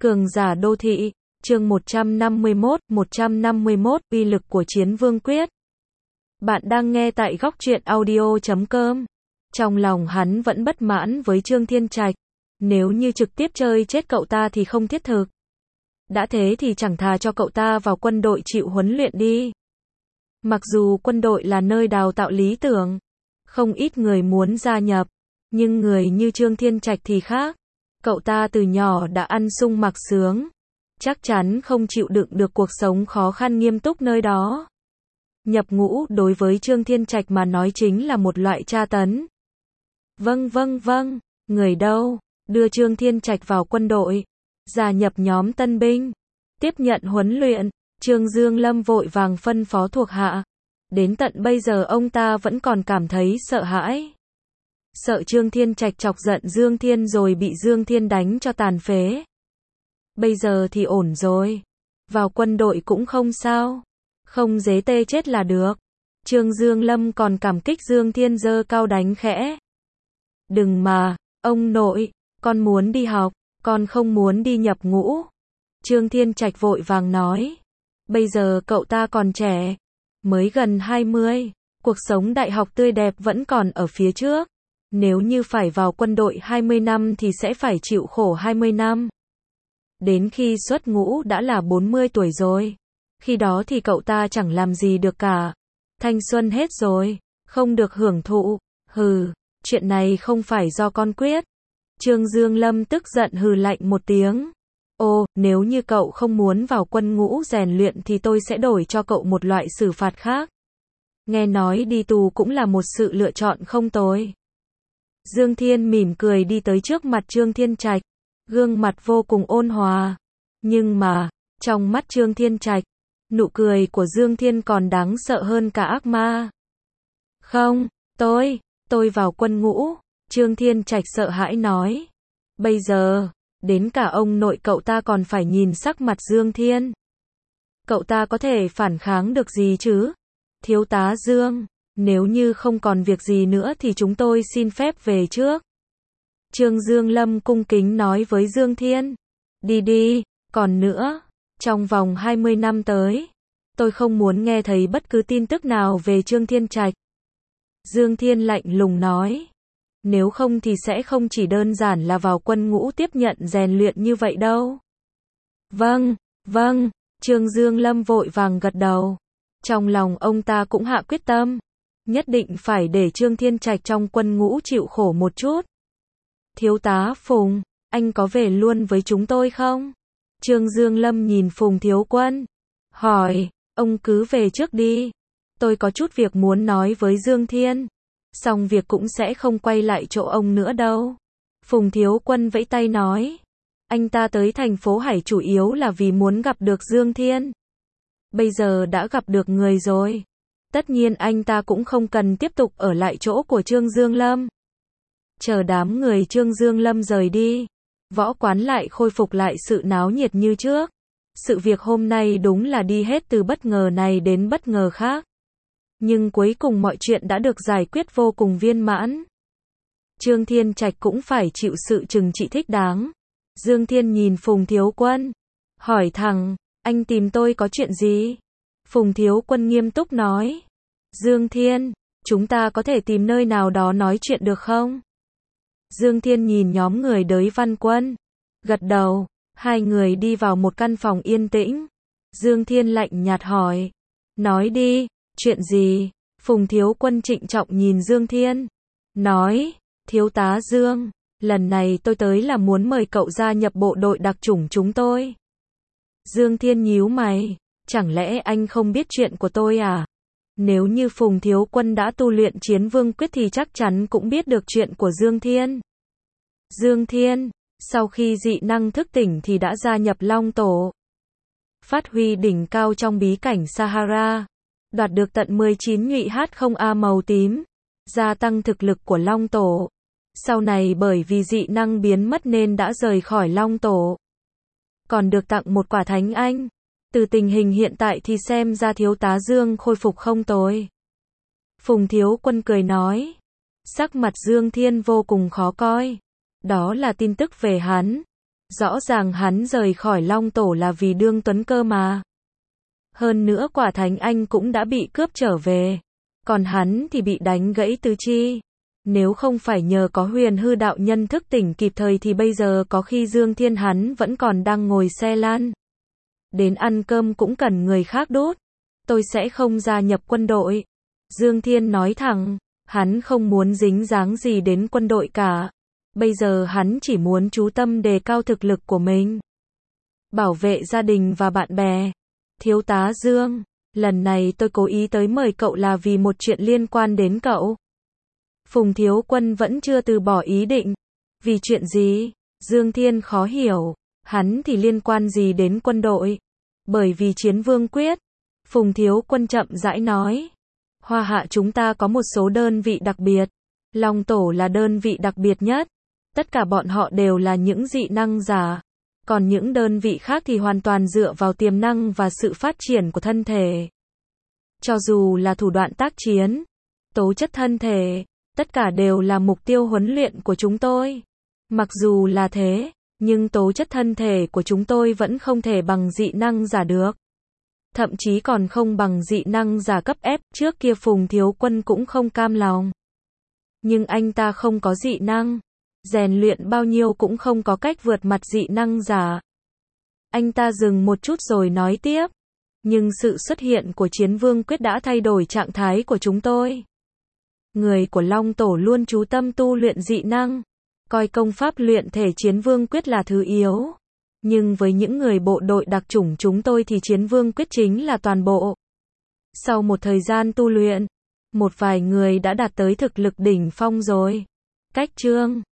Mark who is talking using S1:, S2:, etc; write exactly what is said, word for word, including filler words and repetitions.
S1: Cường giả đô thị, chương một trăm năm mươi mốt, một trăm năm mươi mốt, uy lực của Chiến Vương Quyết. Bạn đang nghe tại góc truyện audio chấm com. Trong lòng hắn vẫn bất mãn với Trương Thiên Trạch. Nếu như trực tiếp chơi chết cậu ta thì không thiết thực. Đã thế thì chẳng thà cho cậu ta vào quân đội chịu huấn luyện đi. Mặc dù quân đội là nơi đào tạo lý tưởng, không ít người muốn gia nhập, nhưng người như Trương Thiên Trạch thì khác. Cậu ta từ nhỏ đã ăn sung mặc sướng, chắc chắn không chịu đựng được cuộc sống khó khăn nghiêm túc nơi đó. Nhập ngũ đối với Trương Thiên Trạch mà nói chính là một loại tra tấn. Vâng vâng vâng, người đâu, đưa Trương Thiên Trạch vào quân đội, gia nhập nhóm tân binh, tiếp nhận huấn luyện. Trương Dương Lâm vội vàng phân phó thuộc hạ. Đến tận bây giờ ông ta vẫn còn cảm thấy sợ hãi. Sợ Trương Thiên Trạch chọc giận Dương Thiên rồi bị Dương Thiên đánh cho tàn phế. Bây giờ thì ổn rồi. Vào quân đội cũng không sao. Không dế tê chết là được. Trương Dương Lâm còn cảm kích Dương Thiên giơ cao đánh khẽ. Đừng mà, ông nội, con muốn đi học, con không muốn đi nhập ngũ. Trương Thiên Trạch vội vàng nói. Bây giờ cậu ta còn trẻ, mới gần hai mươi, cuộc sống đại học tươi đẹp vẫn còn ở phía trước. Nếu như phải vào quân đội hai mươi năm thì sẽ phải chịu khổ hai mươi năm. Đến khi xuất ngũ đã là bốn mươi tuổi rồi. Khi đó thì cậu ta chẳng làm gì được cả. Thanh xuân hết rồi, không được hưởng thụ. Hừ, chuyện này không phải do con quyết. Trương Dương Lâm tức giận hừ lạnh một tiếng. Ồ, nếu như cậu không muốn vào quân ngũ rèn luyện thì tôi sẽ đổi cho cậu một loại xử phạt khác. Nghe nói đi tù cũng là một sự lựa chọn không tồi. Dương Thiên mỉm cười đi tới trước mặt Trương Thiên Trạch, gương mặt vô cùng ôn hòa. Nhưng mà, trong mắt Trương Thiên Trạch, nụ cười của Dương Thiên còn đáng sợ hơn cả ác ma. Không, tôi, tôi vào quân ngũ, Trương Thiên Trạch sợ hãi nói. Bây giờ, đến cả ông nội cậu ta còn phải nhìn sắc mặt Dương Thiên. Cậu ta có thể phản kháng được gì chứ? Thiếu tá Dương, nếu như không còn việc gì nữa thì chúng tôi xin phép về trước. Trương Dương Lâm cung kính nói với Dương Thiên. Đi đi, còn nữa, trong vòng hai mươi năm tới, tôi không muốn nghe thấy bất cứ tin tức nào về Trương Thiên Trạch. Dương Thiên lạnh lùng nói. Nếu không thì sẽ không chỉ đơn giản là vào quân ngũ tiếp nhận rèn luyện như vậy đâu. Vâng, vâng, Trương Dương Lâm vội vàng gật đầu. Trong lòng ông ta cũng hạ quyết tâm. Nhất định phải để Trương Thiên Trạch trong quân ngũ chịu khổ một chút. Thiếu tá Phùng, anh có về luôn với chúng tôi không? Trương Dương Lâm nhìn Phùng Thiếu Quân. Hỏi, ông cứ về trước đi. Tôi có chút việc muốn nói với Dương Thiên. Xong việc cũng sẽ không quay lại chỗ ông nữa đâu. Phùng Thiếu Quân vẫy tay nói. Anh ta tới thành phố Hải chủ yếu là vì muốn gặp được Dương Thiên. Bây giờ đã gặp được người rồi. Tất nhiên anh ta cũng không cần tiếp tục ở lại chỗ của Trương Dương Lâm. Chờ đám người Trương Dương Lâm rời đi. Võ quán lại khôi phục lại sự náo nhiệt như trước. Sự việc hôm nay đúng là đi hết từ bất ngờ này đến bất ngờ khác. Nhưng cuối cùng mọi chuyện đã được giải quyết vô cùng viên mãn. Trương Thiên Trạch cũng phải chịu sự trừng trị thích đáng. Dương Thiên nhìn Phùng Thiếu Quân. Hỏi thẳng, anh tìm tôi có chuyện gì? Phùng Thiếu Quân nghiêm túc nói. Dương Thiên, chúng ta có thể tìm nơi nào đó nói chuyện được không? Dương Thiên nhìn nhóm người Đới Văn Quân. Gật đầu, hai người đi vào một căn phòng yên tĩnh. Dương Thiên lạnh nhạt hỏi. Nói đi. Chuyện gì? Phùng Thiếu Quân trịnh trọng nhìn Dương Thiên. Nói, thiếu tá Dương, lần này tôi tới là muốn mời cậu gia nhập bộ đội đặc chủng chúng tôi. Dương Thiên nhíu mày, chẳng lẽ anh không biết chuyện của tôi à? Nếu như Phùng Thiếu Quân đã tu luyện Chiến Vương Quyết thì chắc chắn cũng biết được chuyện của Dương Thiên. Dương Thiên, sau khi dị năng thức tỉnh thì đã gia nhập Long Tổ. Phát huy đỉnh cao trong bí cảnh Sahara. Đoạt được tận mười chín nhụy hát không A màu tím. Gia tăng thực lực của Long Tổ. Sau này bởi vì dị năng biến mất nên đã rời khỏi Long Tổ. Còn được tặng một quả Thánh Anh. Từ tình hình hiện tại thì xem ra thiếu tá Dương khôi phục không tồi. Phùng Thiếu Quân cười nói. Sắc mặt Dương Thiên vô cùng khó coi. Đó là tin tức về hắn. Rõ ràng hắn rời khỏi Long Tổ là vì đương tuấn cơ mà. Hơn nữa quả thánh anh cũng đã bị cướp trở về. Còn hắn thì bị đánh gãy tứ chi. Nếu không phải nhờ có Huyền Hư đạo nhân thức tỉnh kịp thời thì bây giờ có khi Dương Thiên hắn vẫn còn đang ngồi xe lan. Đến ăn cơm cũng cần người khác đốt. Tôi sẽ không gia nhập quân đội. Dương Thiên nói thẳng, hắn không muốn dính dáng gì đến quân đội cả. Bây giờ hắn chỉ muốn chú tâm đề cao thực lực của mình. Bảo vệ gia đình và bạn bè. Thiếu tá Dương, lần này tôi cố ý tới mời cậu là vì một chuyện liên quan đến cậu. Phùng Thiếu Quân vẫn chưa từ bỏ ý định. Vì chuyện gì? Dương Thiên khó hiểu. Hắn thì liên quan gì đến quân đội? Bởi vì Chiến Vương Quyết. Phùng Thiếu Quân chậm rãi nói. Hoa Hạ chúng ta có một số đơn vị đặc biệt. Long Tổ là đơn vị đặc biệt nhất. Tất cả bọn họ đều là những dị năng giả. Còn những đơn vị khác thì hoàn toàn dựa vào tiềm năng và sự phát triển của thân thể. Cho dù là thủ đoạn tác chiến, tố chất thân thể, tất cả đều là mục tiêu huấn luyện của chúng tôi. Mặc dù là thế, nhưng tố chất thân thể của chúng tôi vẫn không thể bằng dị năng giả được. Thậm chí còn không bằng dị năng giả cấp ép, trước kia Phùng Thiếu Quân cũng không cam lòng. Nhưng anh ta không có dị năng, rèn luyện bao nhiêu cũng không có cách vượt mặt dị năng giả. Anh ta dừng một chút rồi nói tiếp. Nhưng sự xuất hiện của Chiến Vương Quyết đã thay đổi trạng thái của chúng tôi. Người của Long Tổ luôn chú tâm tu luyện dị năng, coi công pháp luyện thể Chiến Vương Quyết là thứ yếu. Nhưng với những người bộ đội đặc chủng chúng tôi thì Chiến Vương Quyết chính là toàn bộ. Sau một thời gian tu luyện, một vài người đã đạt tới thực lực đỉnh phong rồi. Cách chương